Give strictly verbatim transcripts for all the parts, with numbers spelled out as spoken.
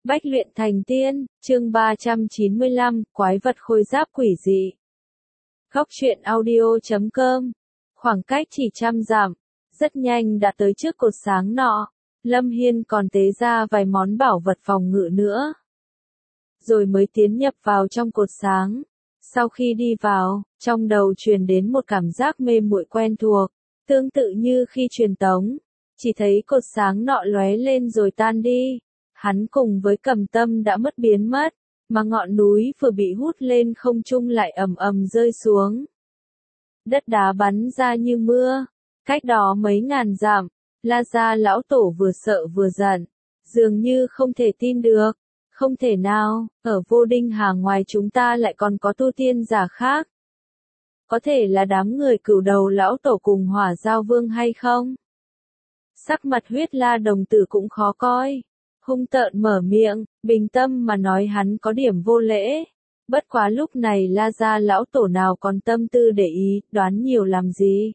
Bách luyện thành tiên, chương ba trăm chín mươi lăm, quái vật khôi giáp quỷ dị. Góc truyện audio chấm com. Khoảng cách chỉ trăm dặm, rất nhanh đã tới trước cột sáng nọ. Lâm Hiên còn tế ra vài món bảo vật phòng ngự nữa. Rồi mới tiến nhập vào trong cột sáng. Sau khi đi vào, trong đầu truyền đến một cảm giác mê muội quen thuộc, tương tự như khi truyền tống. Chỉ thấy cột sáng nọ lóe lên rồi tan đi. Hắn cùng với Cầm Tâm đã mất biến mất, mà ngọn núi vừa bị hút lên không trung lại ầm ầm rơi xuống. Đất đá bắn ra như mưa, cách đó mấy ngàn dặm, La Gia lão tổ vừa sợ vừa giận, dường như không thể tin được, không thể nào, ở Vô Đinh Hà ngoài chúng ta lại còn có tu tiên giả khác. Có thể là đám người cửu đầu lão tổ cùng Hỏa Giao Vương hay không? Sắc mặt Huyết La đồng tử cũng khó coi. Hung tợn mở miệng, bình tâm mà nói hắn có điểm vô lễ. Bất quá lúc này La Gia lão tổ nào còn tâm tư để ý, đoán nhiều làm gì.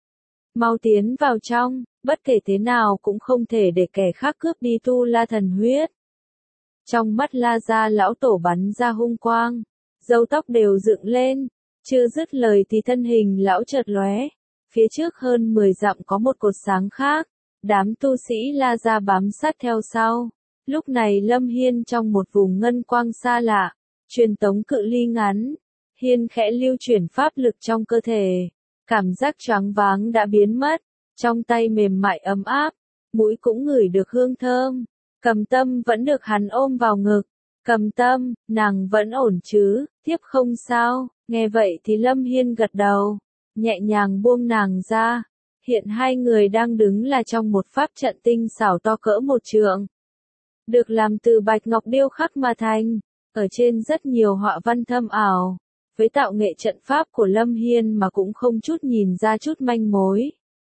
Mau tiến vào trong, bất kể thế nào cũng không thể để kẻ khác cướp đi tu La thần huyết. Trong mắt La Gia lão tổ bắn ra hung quang, râu tóc đều dựng lên, chưa dứt lời thì thân hình lão chợt lóe. Phía trước hơn mười dặm có một cột sáng khác, đám tu sĩ La Gia bám sát theo sau. Lúc này Lâm Hiên trong một vùng ngân quang xa lạ, truyền tống cự ly ngắn, Hiên khẽ lưu chuyển pháp lực trong cơ thể, cảm giác choáng váng đã biến mất, trong tay mềm mại ấm áp, mũi cũng ngửi được hương thơm. Cầm Tâm vẫn được hắn ôm vào ngực. Cầm Tâm, nàng vẫn ổn chứ, tiếp không sao. Nghe vậy thì Lâm Hiên gật đầu, nhẹ nhàng buông nàng ra. Hiện hai người đang đứng là trong một pháp trận tinh xảo to cỡ một trượng. Được làm từ bạch ngọc điêu khắc mà thành, ở trên rất nhiều họa văn thâm ảo. Với tạo nghệ trận pháp của Lâm Hiên mà cũng không chút nhìn ra chút manh mối.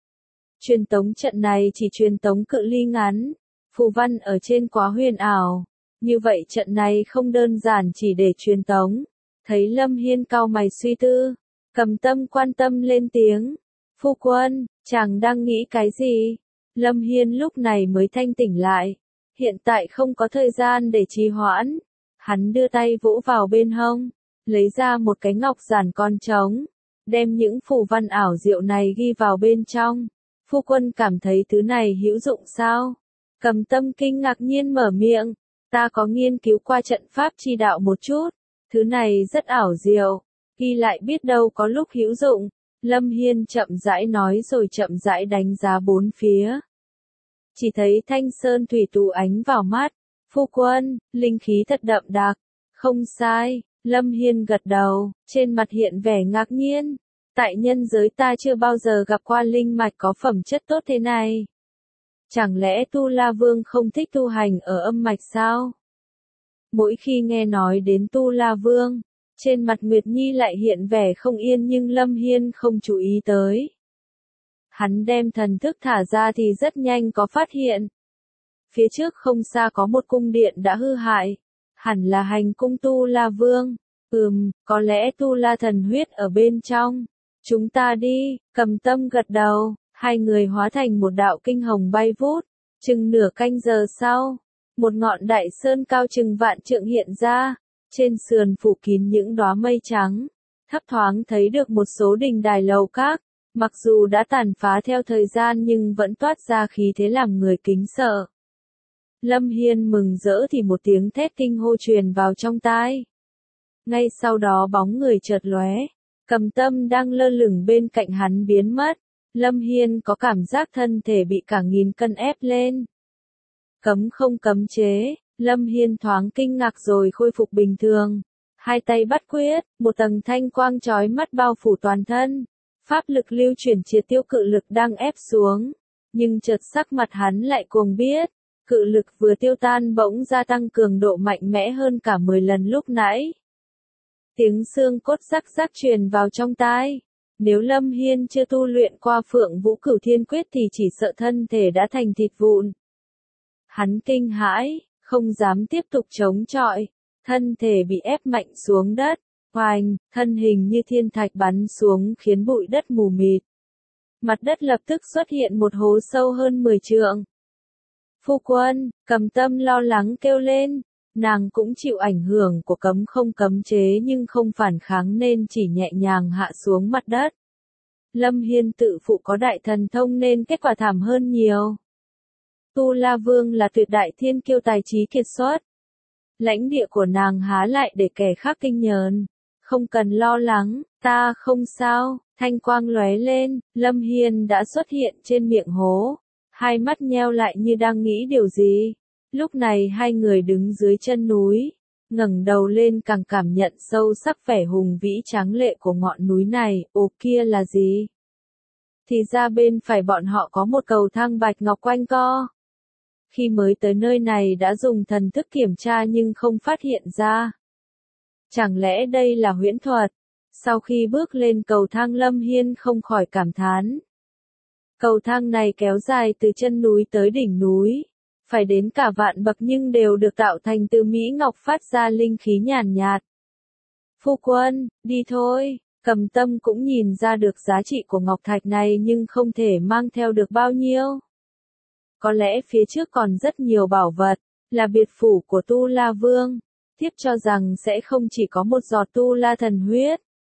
Truyền tống trận này chỉ truyền tống cự ly ngắn, phù văn ở trên quá huyền ảo. Như vậy trận này không đơn giản chỉ để truyền tống. Thấy Lâm Hiên cau mày suy tư, Cầm Tâm quan tâm lên tiếng. Phu quân, chàng đang nghĩ cái gì? Lâm Hiên lúc này mới thanh tỉnh lại. Hiện tại không có thời gian để trì hoãn. Hắn đưa tay vỗ vào bên hông, lấy ra một cái ngọc giản con trống, đem những phù văn ảo diệu này ghi vào bên trong. Phu quân cảm thấy thứ này hữu dụng sao? Cầm Tâm kinh ngạc nhiên mở miệng, ta có nghiên cứu qua trận pháp chi đạo một chút, thứ này rất ảo diệu, ghi lại biết đâu có lúc hữu dụng. Lâm Hiên chậm rãi nói rồi chậm rãi đánh giá bốn phía. Chỉ thấy thanh sơn thủy tù ánh vào mắt. Phu quân, linh khí thật đậm đặc. Không sai, Lâm Hiên gật đầu, trên mặt hiện vẻ ngạc nhiên. Tại nhân giới ta chưa bao giờ gặp qua linh mạch có phẩm chất tốt thế này. Chẳng lẽ Tu La Vương không thích tu hành ở âm mạch sao? Mỗi khi nghe nói đến Tu La Vương, trên mặt Nguyệt Nhi lại hiện vẻ không yên nhưng Lâm Hiên không chú ý tới. Hắn đem thần thức thả ra thì rất nhanh có phát hiện. Phía trước không xa có một cung điện đã hư hại. Hẳn là hành cung Tu La Vương. Ừm, có lẽ Tu La thần huyết ở bên trong. Chúng ta đi, Cầm Tâm gật đầu. Hai người hóa thành một đạo kinh hồng bay vút. Chừng nửa canh giờ sau, một ngọn đại sơn cao chừng vạn trượng hiện ra. Trên sườn phủ kín những đóa mây trắng. Thấp thoáng thấy được một số đình đài lầu các. Mặc dù đã tàn phá theo thời gian nhưng vẫn toát ra khí thế làm người kính sợ. Lâm Hiên mừng rỡ thì một tiếng thét kinh hô truyền vào trong tai. Ngay sau đó bóng người chợt lóe, Cầm Tâm đang lơ lửng bên cạnh hắn biến mất. Lâm Hiên có cảm giác thân thể bị cả nghìn cân ép lên. Cấm không cấm chế, Lâm Hiên thoáng kinh ngạc rồi khôi phục bình thường. Hai tay bắt quyết, một tầng thanh quang chói mắt bao phủ toàn thân. Pháp lực lưu chuyển triệt tiêu cự lực đang ép xuống. Nhưng chợt sắc mặt hắn lại cuồng biết. Cự lực vừa tiêu tan bỗng gia tăng cường độ mạnh mẽ hơn cả mười lần lúc nãy. Tiếng xương cốt rắc rắc truyền vào trong tai. Nếu Lâm Hiên chưa tu luyện qua Phượng Vũ Cửu Thiên Quyết thì chỉ sợ thân thể đã thành thịt vụn. Hắn kinh hãi, không dám tiếp tục chống chọi. Thân thể bị ép mạnh xuống đất. Oanh, thân hình như thiên thạch bắn xuống khiến bụi đất mù mịt. Mặt đất lập tức xuất hiện một hố sâu hơn mười trượng. Phu quân, Cầm Tâm lo lắng kêu lên. Nàng cũng chịu ảnh hưởng của cấm không cấm chế nhưng không phản kháng nên chỉ nhẹ nhàng hạ xuống mặt đất. Lâm Hiên tự phụ có đại thần thông nên kết quả thảm hơn nhiều. Tu La Vương là tuyệt đại thiên kiêu tài trí kiệt xuất. Lãnh địa của nàng há lại để kẻ khác kinh nhờn. Không cần lo lắng, ta không sao. Thanh quang lóe lên, Lâm Hiên đã xuất hiện trên miệng hố. Hai mắt nheo lại như đang nghĩ điều gì. Lúc này hai người đứng dưới chân núi, ngẩng đầu lên càng cảm nhận sâu sắc vẻ hùng vĩ tráng lệ của ngọn núi này. Ồ, kia là gì? Thì ra bên phải bọn họ có một cầu thang bạch ngọc quanh co. Khi mới tới nơi này đã dùng thần thức kiểm tra nhưng không phát hiện ra. Chẳng lẽ đây là huyễn thuật? Sau khi bước lên cầu thang, Lâm Hiên không khỏi cảm thán. Cầu thang này kéo dài từ chân núi tới đỉnh núi, phải đến cả vạn bậc nhưng đều được tạo thành từ mỹ ngọc phát ra linh khí nhàn nhạt. Phu quân, đi thôi. Cầm Tâm cũng nhìn ra được giá trị của ngọc thạch này nhưng không thể mang theo được bao nhiêu. Có lẽ phía trước còn rất nhiều bảo vật, là biệt phủ của Tu La Vương. Tiếp cho rằng sẽ không chỉ có một giọt Tu La thần huyết.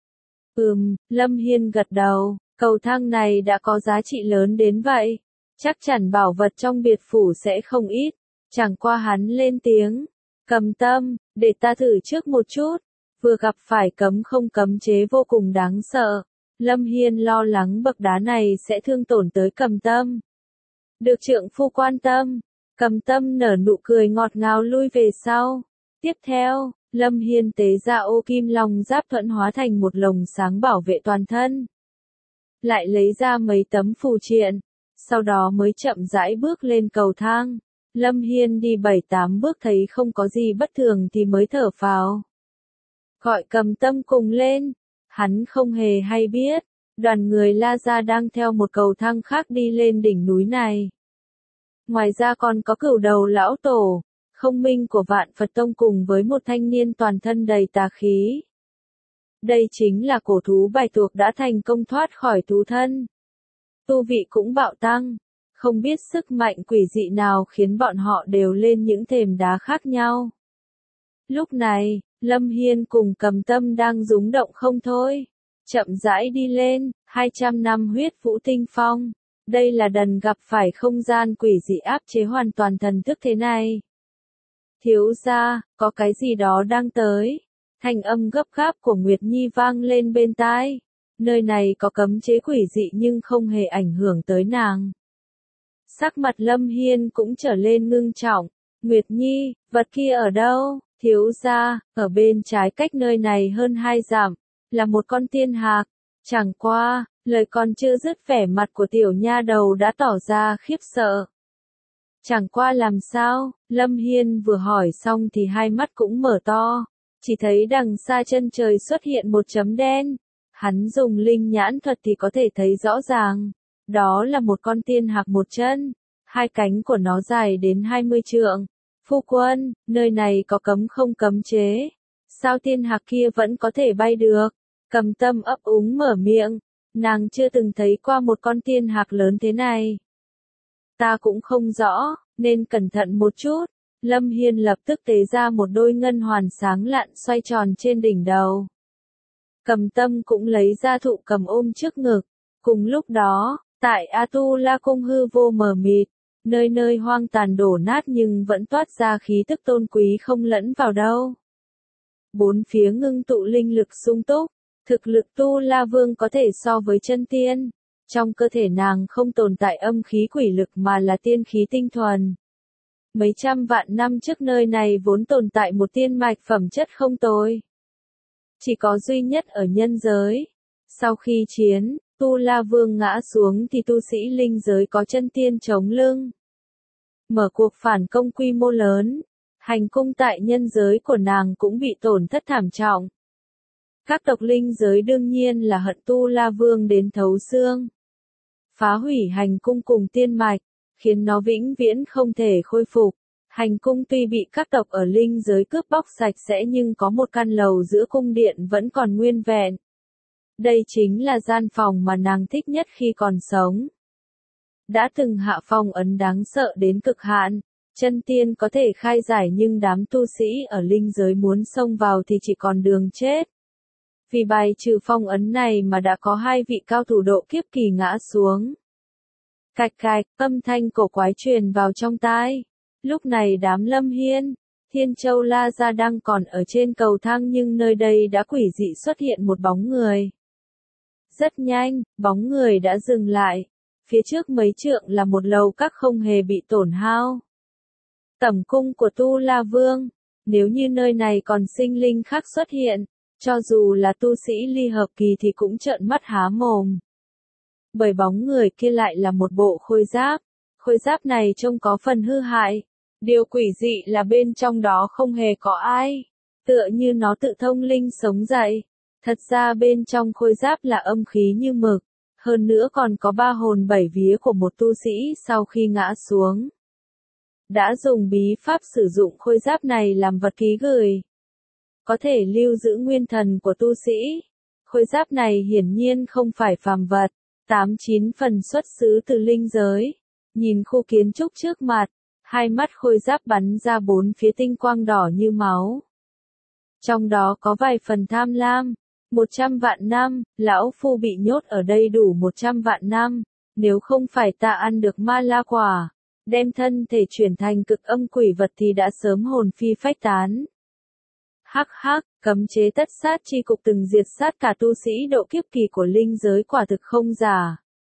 Ừm, Lâm Hiên gật đầu, cầu thang này đã có giá trị lớn đến vậy. Chắc chắn bảo vật trong biệt phủ sẽ không ít. Chẳng qua hắn lên tiếng. Cầm Tâm, để ta thử trước một chút. Vừa gặp phải cấm không cấm chế vô cùng đáng sợ. Lâm Hiên lo lắng bậc đá này sẽ thương tổn tới Cầm Tâm. Được trượng phu quan tâm. Cầm Tâm nở nụ cười ngọt ngào lui về sau. Tiếp theo, Lâm Hiên tế ra ô kim long giáp thuẫn hóa thành một lồng sáng bảo vệ toàn thân. Lại lấy ra mấy tấm phù triện. Sau đó mới chậm rãi bước lên cầu thang. Lâm Hiên đi bảy tám bước thấy không có gì bất thường thì mới thở phào. Gọi Cầm Tâm cùng lên. Hắn không hề hay biết. Đoàn người La Gia đang theo một cầu thang khác đi lên đỉnh núi này. Ngoài ra còn có Cửu Đầu lão tổ, Không Minh của Vạn Phật Tông cùng với một thanh niên toàn thân đầy tà khí. Đây chính là cổ thú bạch tuộc đã thành công thoát khỏi thú thân. Tu vị cũng bạo tăng, không biết sức mạnh quỷ dị nào khiến bọn họ đều lên những thềm đá khác nhau. Lúc này, Lâm Hiên cùng Cầm Tâm đang rúng động không thôi. Chậm rãi đi lên, hai trăm năm huyết vũ tinh phong. Đây là lần gặp phải không gian quỷ dị áp chế hoàn toàn thần thức thế này. Thiếu gia, có cái gì đó đang tới. Thanh âm gấp gáp của Nguyệt Nhi vang lên bên tai. Nơi này có cấm chế quỷ dị nhưng không hề ảnh hưởng tới nàng. Sắc mặt Lâm Hiên cũng trở lên ngưng trọng. Nguyệt Nhi, vật kia ở đâu? Thiếu gia, ở bên trái cách nơi này hơn hai dặm, là một con tiên hạc. Chẳng qua, lời còn chưa dứt vẻ mặt của tiểu nha đầu đã tỏ ra khiếp sợ. Chẳng qua làm sao, Lâm Hiên vừa hỏi xong thì hai mắt cũng mở to. Chỉ thấy đằng xa chân trời xuất hiện một chấm đen. Hắn dùng linh nhãn thuật thì có thể thấy rõ ràng. Đó là một con tiên hạc một chân. Hai cánh của nó dài đến hai mươi trượng. Phu quân, nơi này có cấm không cấm chế. Sao tiên hạc kia vẫn có thể bay được? Cầm Tâm ấp úng mở miệng. Nàng chưa từng thấy qua một con tiên hạc lớn thế này. Ta cũng không rõ, nên cẩn thận một chút. Lâm Hiên lập tức tế ra một đôi ngân hoàn sáng lạn xoay tròn trên đỉnh đầu. Cầm Tâm cũng lấy ra thụ cầm ôm trước ngực. Cùng lúc đó, tại A Tu La Cung hư vô mờ mịt, nơi nơi hoang tàn đổ nát nhưng vẫn toát ra khí tức tôn quý không lẫn vào đâu. Bốn phía ngưng tụ linh lực sung túc, thực lực Tu La Vương có thể so với chân tiên. Trong cơ thể nàng không tồn tại âm khí quỷ lực mà là tiên khí tinh thuần. Mấy trăm vạn năm trước nơi này vốn tồn tại một tiên mạch phẩm chất không tồi. Chỉ có duy nhất ở nhân giới. Sau khi chiến, Tu La Vương ngã xuống thì tu sĩ linh giới có chân tiên chống lưng. Mở cuộc phản công quy mô lớn. Hành cung tại nhân giới của nàng cũng bị tổn thất thảm trọng. Các tộc linh giới đương nhiên là hận Tu La Vương đến thấu xương. Phá hủy hành cung cùng tiên mạch, khiến nó vĩnh viễn không thể khôi phục. Hành cung tuy bị các tộc ở linh giới cướp bóc sạch sẽ nhưng có một căn lầu giữa cung điện vẫn còn nguyên vẹn. Đây chính là gian phòng mà nàng thích nhất khi còn sống. đã từng hạ phong ấn đáng sợ đến cực hạn. Chân tiên có thể khai giải nhưng đám tu sĩ ở linh giới muốn xông vào thì chỉ còn đường chết. Vì bài trừ phong ấn này mà đã có hai vị cao thủ độ kiếp kỳ ngã xuống. Cạch cạch, âm thanh cổ quái truyền vào trong tai. Lúc này đám Lâm Hiên, Thiên Châu La Gia đang còn ở trên cầu thang nhưng nơi đây đã quỷ dị xuất hiện một bóng người. Rất nhanh, bóng người đã dừng lại. Phía trước mấy trượng là một lầu các không hề bị tổn hao. Tẩm cung của Tu La Vương. Nếu như nơi này còn sinh linh khác xuất hiện, cho dù là tu sĩ ly hợp kỳ thì cũng trợn mắt há mồm. Bởi bóng người kia lại là một bộ khôi giáp. Khôi giáp này trông có phần hư hại. Điều quỷ dị là bên trong đó không hề có ai. Tựa như nó tự thông linh sống dậy. Thật ra bên trong khôi giáp là âm khí như mực. Hơn nữa còn có ba hồn bảy vía của một tu sĩ sau khi ngã xuống. Đã dùng bí pháp sử dụng khôi giáp này làm vật ký gửi. Có thể lưu giữ nguyên thần của tu sĩ. Khôi giáp này hiển nhiên không phải phàm vật. Tám chín phần xuất xứ từ linh giới. Nhìn khu kiến trúc trước mặt. Hai mắt khôi giáp bắn ra bốn phía tinh quang đỏ như máu. Trong đó có vài phần tham lam. Một trăm vạn năm, lão phu bị nhốt ở đây đủ một trăm vạn năm. Nếu không phải ta ăn được ma la quả, đem thân thể chuyển thành cực âm quỷ vật thì đã sớm hồn phi phách tán. Hắc hắc, cấm chế tất sát chi cục từng diệt sát cả tu sĩ độ kiếp kỳ của linh giới quả thực không giả.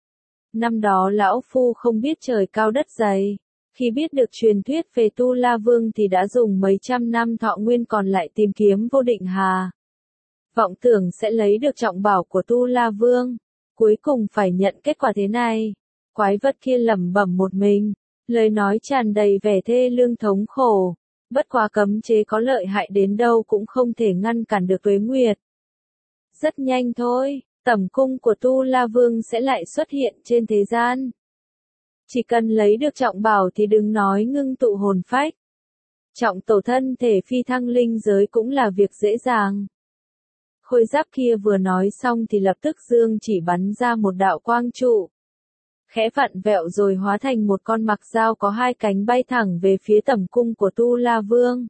Năm đó lão phu không biết trời cao đất dày. Khi biết được truyền thuyết về Tu La Vương thì đã dùng mấy trăm năm thọ nguyên còn lại tìm kiếm vô định hà. Vọng tưởng sẽ lấy được trọng bảo của Tu La Vương. Cuối cùng phải nhận kết quả thế này. Quái vật kia lẩm bẩm một mình. Lời nói tràn đầy vẻ thê lương thống khổ. Bất quá cấm chế có lợi hại đến đâu cũng không thể ngăn cản được Tuế Nguyệt. Rất nhanh thôi, tẩm cung của Tu La Vương sẽ lại xuất hiện trên thế gian. Chỉ cần lấy được trọng bảo thì đừng nói ngưng tụ hồn phách. Trọng tổ thân thể phi thăng linh giới cũng là việc dễ dàng. Khôi giáp kia vừa nói xong thì lập tức dương chỉ bắn ra một đạo quang trụ. Khẽ vặn vẹo rồi hóa thành một con mặc dao có hai cánh bay thẳng về phía tẩm cung của Tu La Vương.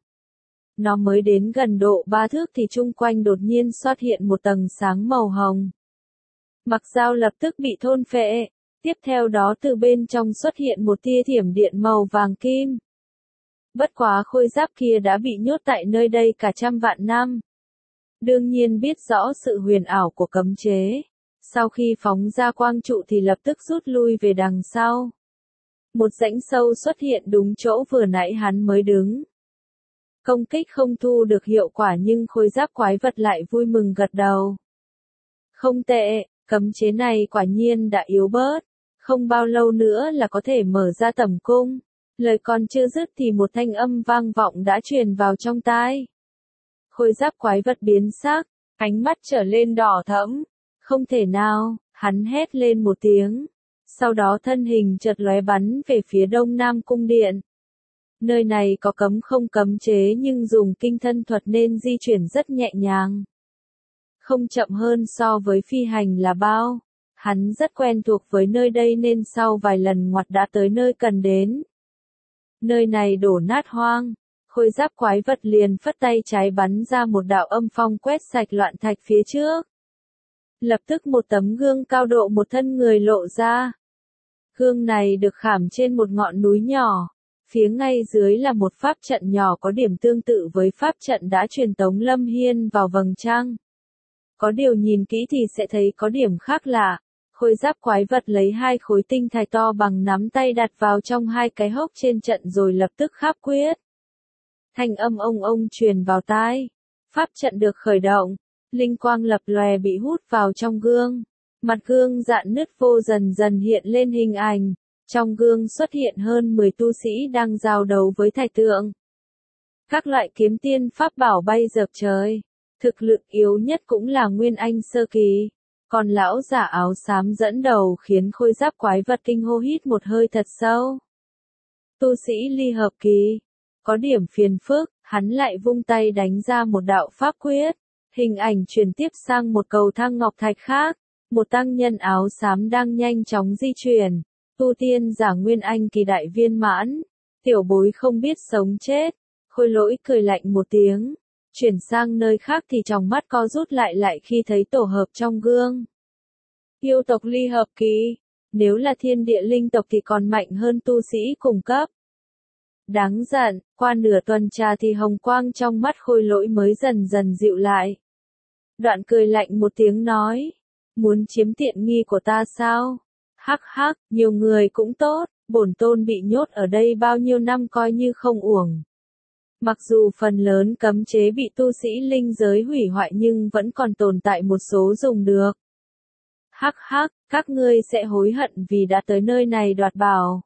Nó mới đến gần độ ba thước thì chung quanh đột nhiên xuất hiện một tầng sáng màu hồng. Mặc dao lập tức bị thôn phệ. Tiếp theo đó từ bên trong xuất hiện một tia thiểm điện màu vàng kim. Bất quá khôi giáp kia đã bị nhốt tại nơi đây cả trăm vạn năm. Đương nhiên biết rõ sự huyền ảo của cấm chế. Sau khi phóng ra quang trụ thì lập tức rút lui về đằng sau. Một rãnh sâu xuất hiện đúng chỗ vừa nãy hắn mới đứng. Công kích không thu được hiệu quả nhưng khôi giáp quái vật lại vui mừng gật đầu. Không tệ, cấm chế này quả nhiên đã yếu bớt. Không bao lâu nữa là có thể mở ra tẩm cung. Lời còn chưa dứt thì một thanh âm vang vọng đã truyền vào trong tai. Khôi giáp quái vật biến sắc, ánh mắt trở lên đỏ thẫm. Không thể nào, hắn hét lên một tiếng. Sau đó thân hình chợt lóe bắn về phía đông nam cung điện. Nơi này có cấm không cấm chế nhưng dùng kinh thân thuật nên di chuyển rất nhẹ nhàng. Không chậm hơn so với phi hành là bao. Hắn rất quen thuộc với nơi đây nên sau vài lần ngoặt đã tới nơi cần đến. Nơi này đổ nát hoang. Khôi giáp quái vật liền phất tay trái bắn ra một đạo âm phong quét sạch loạn thạch phía trước. Lập tức một tấm gương cao độ một thân người lộ ra. Gương này được khảm trên một ngọn núi nhỏ. Phía ngay dưới là một pháp trận nhỏ có điểm tương tự với pháp trận đã truyền tống Lâm Hiên vào vầng trăng. Có điều nhìn kỹ thì sẽ thấy có điểm khác lạ. Khôi giáp quái vật lấy hai khối tinh thạch to bằng nắm tay đặt vào trong hai cái hốc trên trận rồi lập tức kháp quyết. Thanh âm ông ông truyền vào tai. Pháp trận được khởi động. Linh quang lập lòe bị hút vào trong gương. Mặt gương rạn nứt vô dần dần hiện lên hình ảnh. Trong gương xuất hiện hơn mười tu sĩ đang giao đấu với thạch tượng. Các loại kiếm tiên pháp bảo bay dợp trời. Thực lực yếu nhất cũng là Nguyên Anh sơ kỳ. Còn lão giả áo xám dẫn đầu khiến khôi giáp quái vật kinh hô hít một hơi thật sâu. Tu sĩ ly hợp kỳ. Có điểm phiền phức, hắn lại vung tay đánh ra một đạo pháp quyết. Hình ảnh truyền tiếp sang một cầu thang ngọc thạch khác. Một tăng nhân áo xám đang nhanh chóng di chuyển. tu tiên giả nguyên anh kỳ đại viên mãn, tiểu bối không biết sống chết. Khôi Lỗi cười lạnh một tiếng, chuyển sang nơi khác thì tròng mắt co rút lại lại khi thấy tổ hợp trong gương. Yêu tộc ly hợp kỳ, nếu là thiên địa linh tộc thì còn mạnh hơn tu sĩ cùng cấp. Đáng giận, qua nửa tuần trà thì hồng quang trong mắt Khôi Lỗi mới dần dần dịu lại. Đoạn cười lạnh một tiếng nói, muốn chiếm tiện nghi của ta sao? Hắc hắc, nhiều người cũng tốt, bổn tôn bị nhốt ở đây bao nhiêu năm coi như không uổng. Mặc dù phần lớn cấm chế bị tu sĩ linh giới hủy hoại nhưng vẫn còn tồn tại một số dùng được. Hắc hắc, các ngươi sẽ hối hận vì đã tới nơi này đoạt bảo.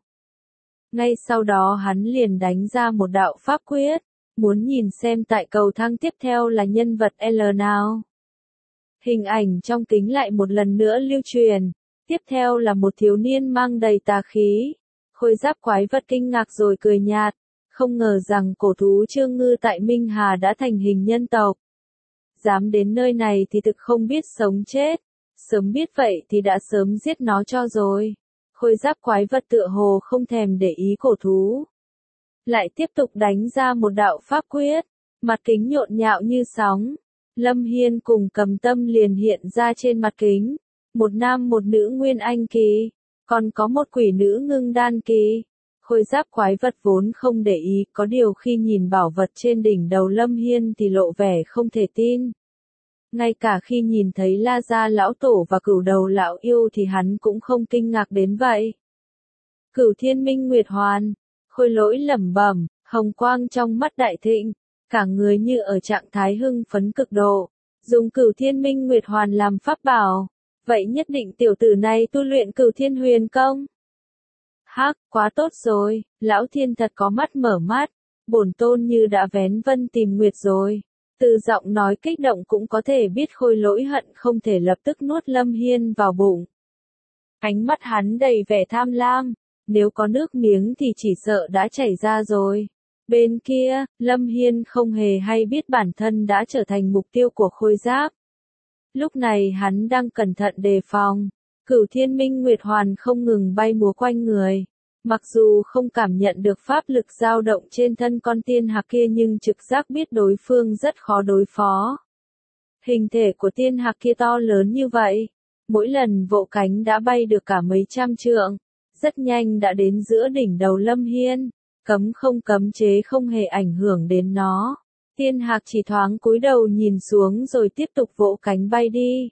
Ngay sau đó hắn liền đánh ra một đạo pháp quyết, muốn nhìn xem tại cầu thang tiếp theo là nhân vật L nào. Hình ảnh trong kính lại một lần nữa lưu truyền, tiếp theo là một thiếu niên mang đầy tà khí. Khôi Giáp quái vật kinh ngạc rồi cười nhạt, không ngờ rằng cổ thú Trương Ngư tại Minh Hà đã thành hình nhân tộc. Dám đến nơi này thì thực không biết sống chết, sớm biết vậy thì đã sớm giết nó cho rồi. Khôi Giáp quái vật tựa hồ không thèm để ý cổ thú. Lại tiếp tục đánh ra một đạo pháp quyết, mặt kính nhộn nhạo như sóng. Lâm Hiên cùng Cầm Tâm liền hiện ra trên mặt kính. Một nam một nữ nguyên anh kỳ, còn có một quỷ nữ ngưng đan kỳ. Khôi Giáp quái vật vốn không để ý, có điều khi nhìn bảo vật trên đỉnh đầu Lâm Hiên thì lộ vẻ không thể tin. Ngay cả khi nhìn thấy La Gia lão tổ và Cửu Đầu lão yêu thì hắn cũng không kinh ngạc đến vậy. Cửu Thiên Minh Nguyệt Hoàn, Khôi Lỗi lẩm bẩm, hồng quang trong mắt đại thịnh, cả người như ở trạng thái hưng phấn cực độ, dùng Cửu Thiên Minh Nguyệt Hoàn làm pháp bảo, vậy nhất định tiểu tử này tu luyện Cửu Thiên Huyền Công. Hắc, quá tốt rồi, lão thiên thật có mắt mở mắt, bổn tôn như đã vén vân tìm nguyệt rồi. Từ giọng nói kích động cũng có thể biết Khôi Lỗi hận không thể lập tức nuốt Lâm Hiên vào bụng. Ánh mắt hắn đầy vẻ tham lam, nếu có nước miếng thì chỉ sợ đã chảy ra rồi. Bên kia, Lâm Hiên không hề hay biết bản thân đã trở thành mục tiêu của Khôi Giáp. Lúc này hắn đang cẩn thận đề phòng, Cửu Thiên Minh Nguyệt Hoàn không ngừng bay múa quanh người. Mặc dù không cảm nhận được pháp lực dao động trên thân con tiên hạc kia nhưng trực giác biết đối phương rất khó đối phó. Hình thể của tiên hạc kia to lớn như vậy, mỗi lần vỗ cánh đã bay được cả mấy trăm trượng, rất nhanh đã đến giữa đỉnh đầu Lâm Hiên, cấm không cấm chế không hề ảnh hưởng đến nó. Tiên hạc chỉ thoáng cúi đầu nhìn xuống rồi tiếp tục vỗ cánh bay đi.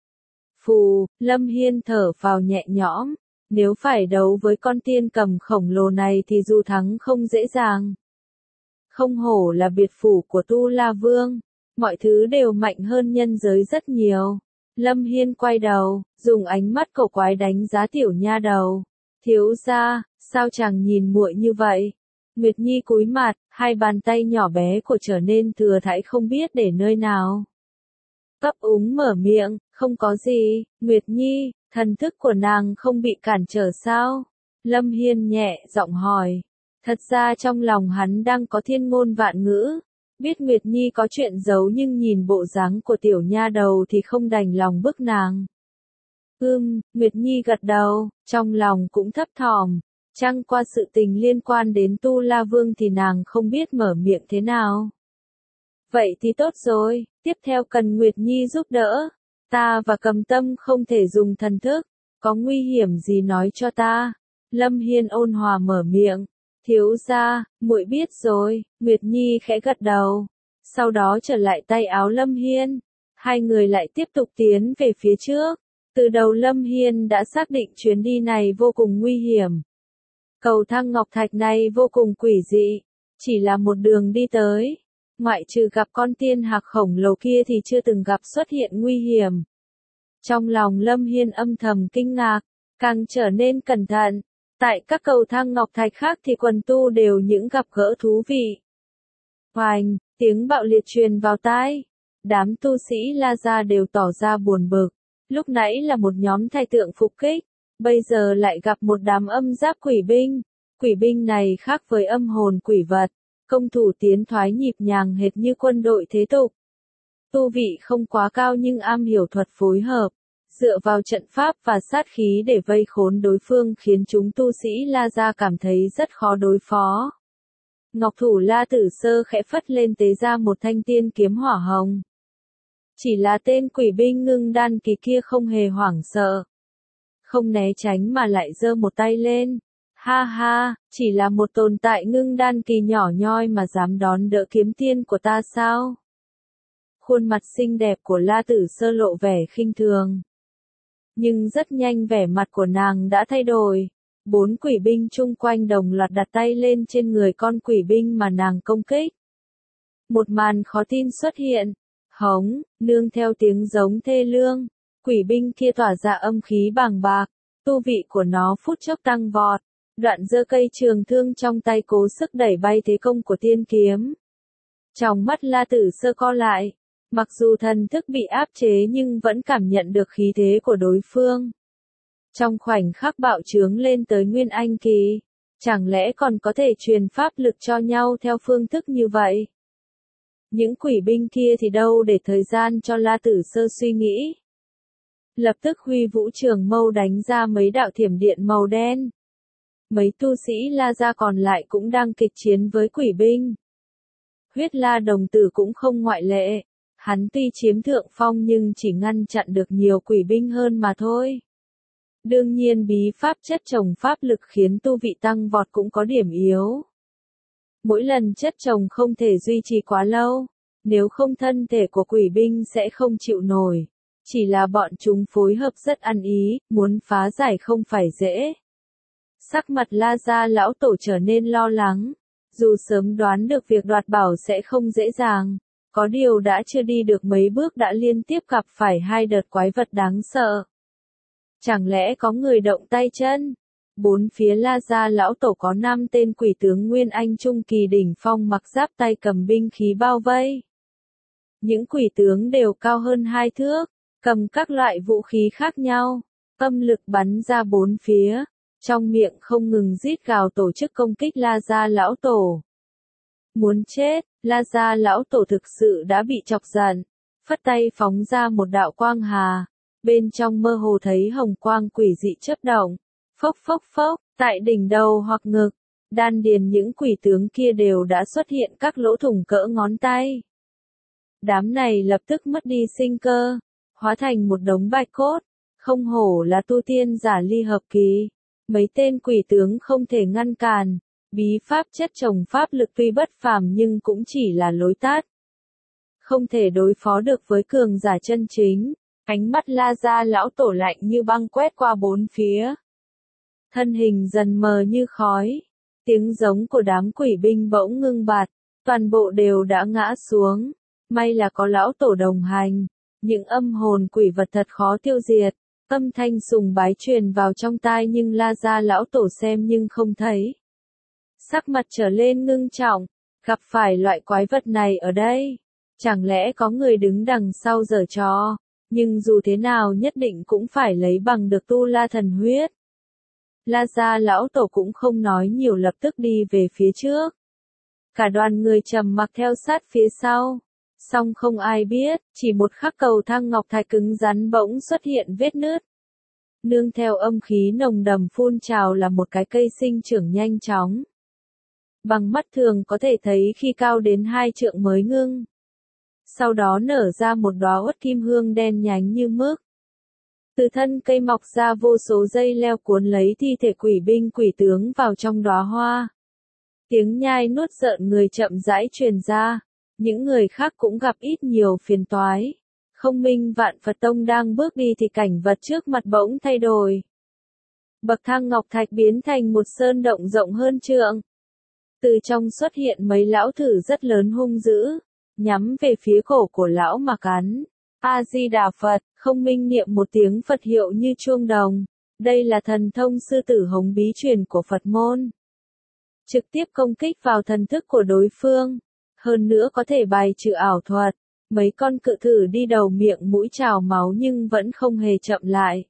Phù, Lâm Hiên thở vào nhẹ nhõm. Nếu phải đấu với con tiên cầm khổng lồ này thì dù thắng không dễ dàng. Không hổ là biệt phủ của Tu La Vương, mọi thứ đều mạnh hơn nhân giới rất nhiều. Lâm Hiên quay đầu, dùng ánh mắt cổ quái đánh giá tiểu nha đầu. Thiếu gia, sao chàng nhìn muội như vậy? Nguyệt Nhi cúi mặt, hai bàn tay nhỏ bé của trở nên thừa thãi không biết để nơi nào. Cấp úng mở miệng, không có gì, Nguyệt Nhi. Thần thức của nàng không bị cản trở sao? Lâm Hiên nhẹ giọng hỏi. Thật ra trong lòng hắn đang có thiên ngôn vạn ngữ. Biết Nguyệt Nhi có chuyện giấu nhưng nhìn bộ dáng của tiểu nha đầu thì không đành lòng bức nàng. Ưm, Nguyệt Nhi gật đầu, trong lòng cũng thấp thỏm. Chăng qua sự tình liên quan đến Tu La Vương thì nàng không biết mở miệng thế nào. Vậy thì tốt rồi, tiếp theo cần Nguyệt Nhi giúp đỡ. Ta và Cầm Tâm không thể dùng thần thức, có nguy hiểm gì nói cho ta. Lâm Hiên ôn hòa mở miệng, thiếu gia, muội biết rồi. Nguyệt Nhi khẽ gật đầu, sau đó trở lại tay áo Lâm Hiên. Hai người lại tiếp tục tiến về phía trước. Từ đầu Lâm Hiên đã xác định chuyến đi này vô cùng nguy hiểm. Cầu thang ngọc thạch này vô cùng quỷ dị, chỉ là một đường đi tới. Ngoại trừ gặp con tiên hạc khổng lồ kia thì chưa từng gặp xuất hiện nguy hiểm. Trong lòng Lâm Hiên âm thầm kinh ngạc, càng trở nên cẩn thận. Tại các cầu thang ngọc thạch khác thì quần tu đều những gặp gỡ thú vị. Hoành, tiếng bạo liệt truyền vào tai. Đám tu sĩ La Gia đều tỏ ra buồn bực. Lúc nãy là một nhóm thái tượng phục kích, bây giờ lại gặp một đám âm giáp quỷ binh. Quỷ binh này khác với âm hồn quỷ vật. Công thủ tiến thoái nhịp nhàng hệt như quân đội thế tục. Tu vị không quá cao nhưng am hiểu thuật phối hợp. Dựa vào trận pháp và sát khí để vây khốn đối phương khiến chúng tu sĩ La Gia cảm thấy rất khó đối phó. Ngọc thủ La Tử Sơ khẽ phất lên tế ra một thanh tiên kiếm hỏa hồng. Chỉ là tên quỷ binh ngưng đan kỳ kia không hề hoảng sợ. Không né tránh mà lại giơ một tay lên. Ha ha, chỉ là một tồn tại ngưng đan kỳ nhỏ nhoi mà dám đón đỡ kiếm tiên của ta sao? Khuôn mặt xinh đẹp của La Tử Sơ lộ vẻ khinh thường. Nhưng rất nhanh vẻ mặt của nàng đã thay đổi. Bốn quỷ binh chung quanh đồng loạt đặt tay lên trên người con quỷ binh mà nàng công kích. Một màn khó tin xuất hiện. Hống, nương theo tiếng giống thê lương. Quỷ binh kia tỏa ra âm khí bàng bạc. Tu vị của nó phút chốc tăng vọt. Đoạn giơ cây trường thương trong tay cố sức đẩy bay thế công của tiên kiếm. Trong mắt La Tử Sơ co lại. Mặc dù thần thức bị áp chế nhưng vẫn cảm nhận được khí thế của đối phương. Trong khoảnh khắc bạo trướng lên tới Nguyên Anh kỳ, chẳng lẽ còn có thể truyền pháp lực cho nhau theo phương thức như vậy? Những quỷ binh kia thì đâu để thời gian cho La Tử Sơ suy nghĩ. Lập tức huy vũ trường mâu đánh ra mấy đạo thiểm điện màu đen. Mấy tu sĩ La Gia còn lại cũng đang kịch chiến với quỷ binh. Huyết La đồng tử cũng không ngoại lệ. Hắn tuy chiếm thượng phong nhưng chỉ ngăn chặn được nhiều quỷ binh hơn mà thôi. Đương nhiên bí pháp chất chồng pháp lực khiến tu vị tăng vọt cũng có điểm yếu. Mỗi lần chất chồng không thể duy trì quá lâu, nếu không thân thể của quỷ binh sẽ không chịu nổi. Chỉ là bọn chúng phối hợp rất ăn ý, muốn phá giải không phải dễ. Sắc mặt La Gia lão tổ trở nên lo lắng, dù sớm đoán được việc đoạt bảo sẽ không dễ dàng. Có điều đã chưa đi được mấy bước đã liên tiếp gặp phải hai đợt quái vật đáng sợ. Chẳng lẽ có người động tay chân? Bốn phía La Gia lão tổ có năm tên quỷ tướng Nguyên Anh Trung kỳ đỉnh phong mặc giáp tay cầm binh khí bao vây. Những quỷ tướng đều cao hơn hai thước, cầm các loại vũ khí khác nhau, âm lực bắn ra bốn phía, trong miệng không ngừng rít gào tổ chức công kích La Gia lão tổ. Muốn chết, La Gia lão tổ thực sự đã bị chọc giận, phất tay phóng ra một đạo quang hà, bên trong mơ hồ thấy hồng quang quỷ dị chớp động, phốc phốc phốc, tại đỉnh đầu hoặc ngực, đan điền những quỷ tướng kia đều đã xuất hiện các lỗ thủng cỡ ngón tay. Đám này lập tức mất đi sinh cơ, hóa thành một đống bạch cốt, không hổ là tu tiên giả ly hợp kỳ, mấy tên quỷ tướng không thể ngăn cản. Bí pháp chất chồng pháp lực tuy bất phàm nhưng cũng chỉ là lối tắt. Không thể đối phó được với cường giả chân chính. Ánh mắt La Gia lão tổ lạnh như băng quét qua bốn phía. Thân hình dần mờ như khói. Tiếng giống của đám quỷ binh bỗng ngưng bặt. Toàn bộ đều đã ngã xuống. May là có lão tổ đồng hành. Những âm hồn quỷ vật thật khó tiêu diệt. Âm thanh sùng bái truyền vào trong tai nhưng La Gia lão tổ xem nhưng không thấy. Sắc mặt trở lên ngưng trọng, gặp phải loại quái vật này ở đây, chẳng lẽ có người đứng đằng sau giở trò, nhưng dù thế nào nhất định cũng phải lấy bằng được tu la thần huyết. La Gia lão tổ cũng không nói nhiều lập tức đi về phía trước. Cả đoàn người trầm mặc theo sát phía sau, song không ai biết, chỉ một khắc cầu thang ngọc thạch cứng rắn bỗng xuất hiện vết nứt. Nương theo âm khí nồng đầm phun trào là một cái cây sinh trưởng nhanh chóng. Bằng mắt thường có thể thấy khi cao đến hai trượng mới ngưng. Sau đó nở ra một đóa uất kim hương đen nhánh như mức. Từ thân cây mọc ra vô số dây leo cuốn lấy thi thể quỷ binh quỷ tướng vào trong đóa hoa. Tiếng nhai nuốt rợn người chậm rãi truyền ra. Những người khác cũng gặp ít nhiều phiền toái. Không minh vạn Phật Tông đang bước đi thì cảnh vật trước mặt bỗng thay đổi. Bậc thang ngọc thạch biến thành một sơn động rộng hơn trượng. Từ trong xuất hiện mấy lão thử rất lớn hung dữ, nhắm về phía cổ của lão mà cắn. A-di-đà Phật, không minh niệm một tiếng Phật hiệu như chuông đồng. Đây là thần thông sư tử hống bí truyền của Phật môn. Trực tiếp công kích vào thần thức của đối phương. Hơn nữa có thể bài trừ ảo thuật. Mấy con cự thử đi đầu miệng mũi trào máu nhưng vẫn không hề chậm lại.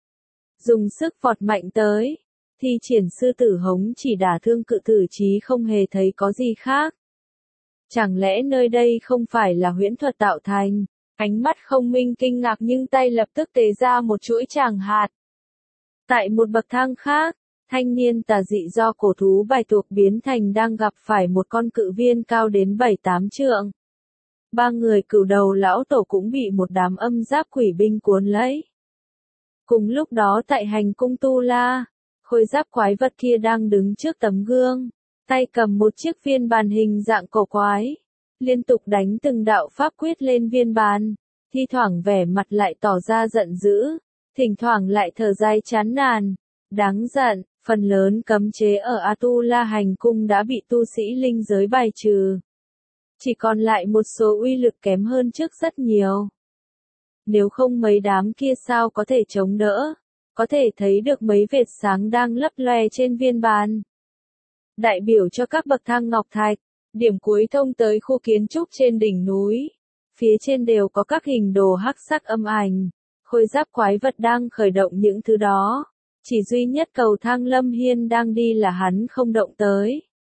Dùng sức vọt mạnh tới. Thi triển sư tử hống chỉ đả thương cự thử chí không hề thấy có gì khác. Chẳng lẽ nơi đây không phải là huyễn thuật tạo thành? Ánh mắt Không Minh kinh ngạc nhưng tay lập tức tế ra một chuỗi tràng hạt. Tại một bậc thang khác, thanh niên tà dị do cổ thú bạch tuộc biến thành đang gặp phải một con cự viên cao đến bảy tám trượng. Ba người cửu đầu lão tổ cũng bị một đám âm giáp quỷ binh cuốn lấy. Cùng lúc đó tại hành cung Tu La, khôi giáp quái vật kia đang đứng trước tấm gương, tay cầm một chiếc viên bàn hình dạng cổ quái, liên tục đánh từng đạo pháp quyết lên viên bàn, thi thoảng vẻ mặt lại tỏ ra giận dữ, thỉnh thoảng lại thở dài chán nản. Đáng giận, phần lớn cấm chế ở Atula hành cung đã bị tu sĩ linh giới bài trừ. Chỉ còn lại một số uy lực kém hơn trước rất nhiều. Nếu không mấy đám kia sao có thể chống đỡ, có thể thấy được mấy vệt sáng đang lấp loe trên viên bàn. Đại biểu cho các bậc thang ngọc thạch, điểm cuối thông tới khu kiến trúc trên đỉnh núi. Phía trên đều có các hình đồ hắc sắc âm ảnh, khôi giáp quái vật đang khởi động những thứ đó. Chỉ duy nhất cầu thang Lâm Hiên đang đi là hắn không động tới.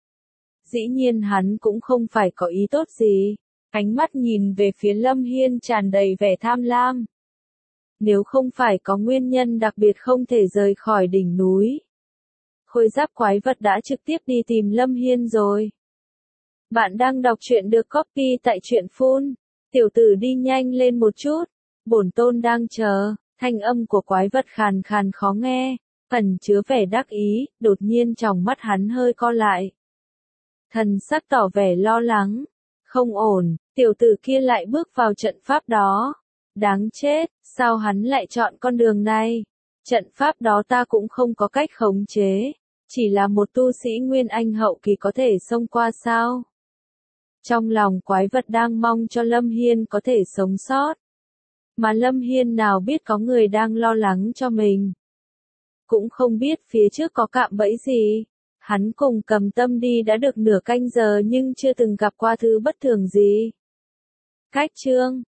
Dĩ nhiên hắn cũng không phải có ý tốt gì. Ánh mắt nhìn về phía Lâm Hiên tràn đầy vẻ tham lam. Nếu không phải có nguyên nhân đặc biệt không thể rời khỏi đỉnh núi, khôi giáp quái vật đã trực tiếp đi tìm Lâm Hiên rồi. Bạn đang đọc truyện được copy tại truyện phun. Tiểu tử đi nhanh lên một chút. Bổn tôn đang chờ. Thanh âm của quái vật khàn khàn khó nghe, ẩn chứa vẻ đắc ý, đột nhiên tròng mắt hắn hơi co lại. Thần sắc tỏ vẻ lo lắng. Không ổn, tiểu tử kia lại bước vào trận pháp đó. Đáng chết, sao hắn lại chọn con đường này? Trận pháp đó ta cũng không có cách khống chế. Chỉ là một tu sĩ Nguyên Anh hậu kỳ có thể xông qua sao? Trong lòng quái vật đang mong cho Lâm Hiên có thể sống sót. Mà Lâm Hiên nào biết có người đang lo lắng cho mình. Cũng không biết phía trước có cạm bẫy gì. Hắn cùng Cầm Tâm đi đã được nửa canh giờ nhưng chưa từng gặp qua thứ bất thường gì. Cách chương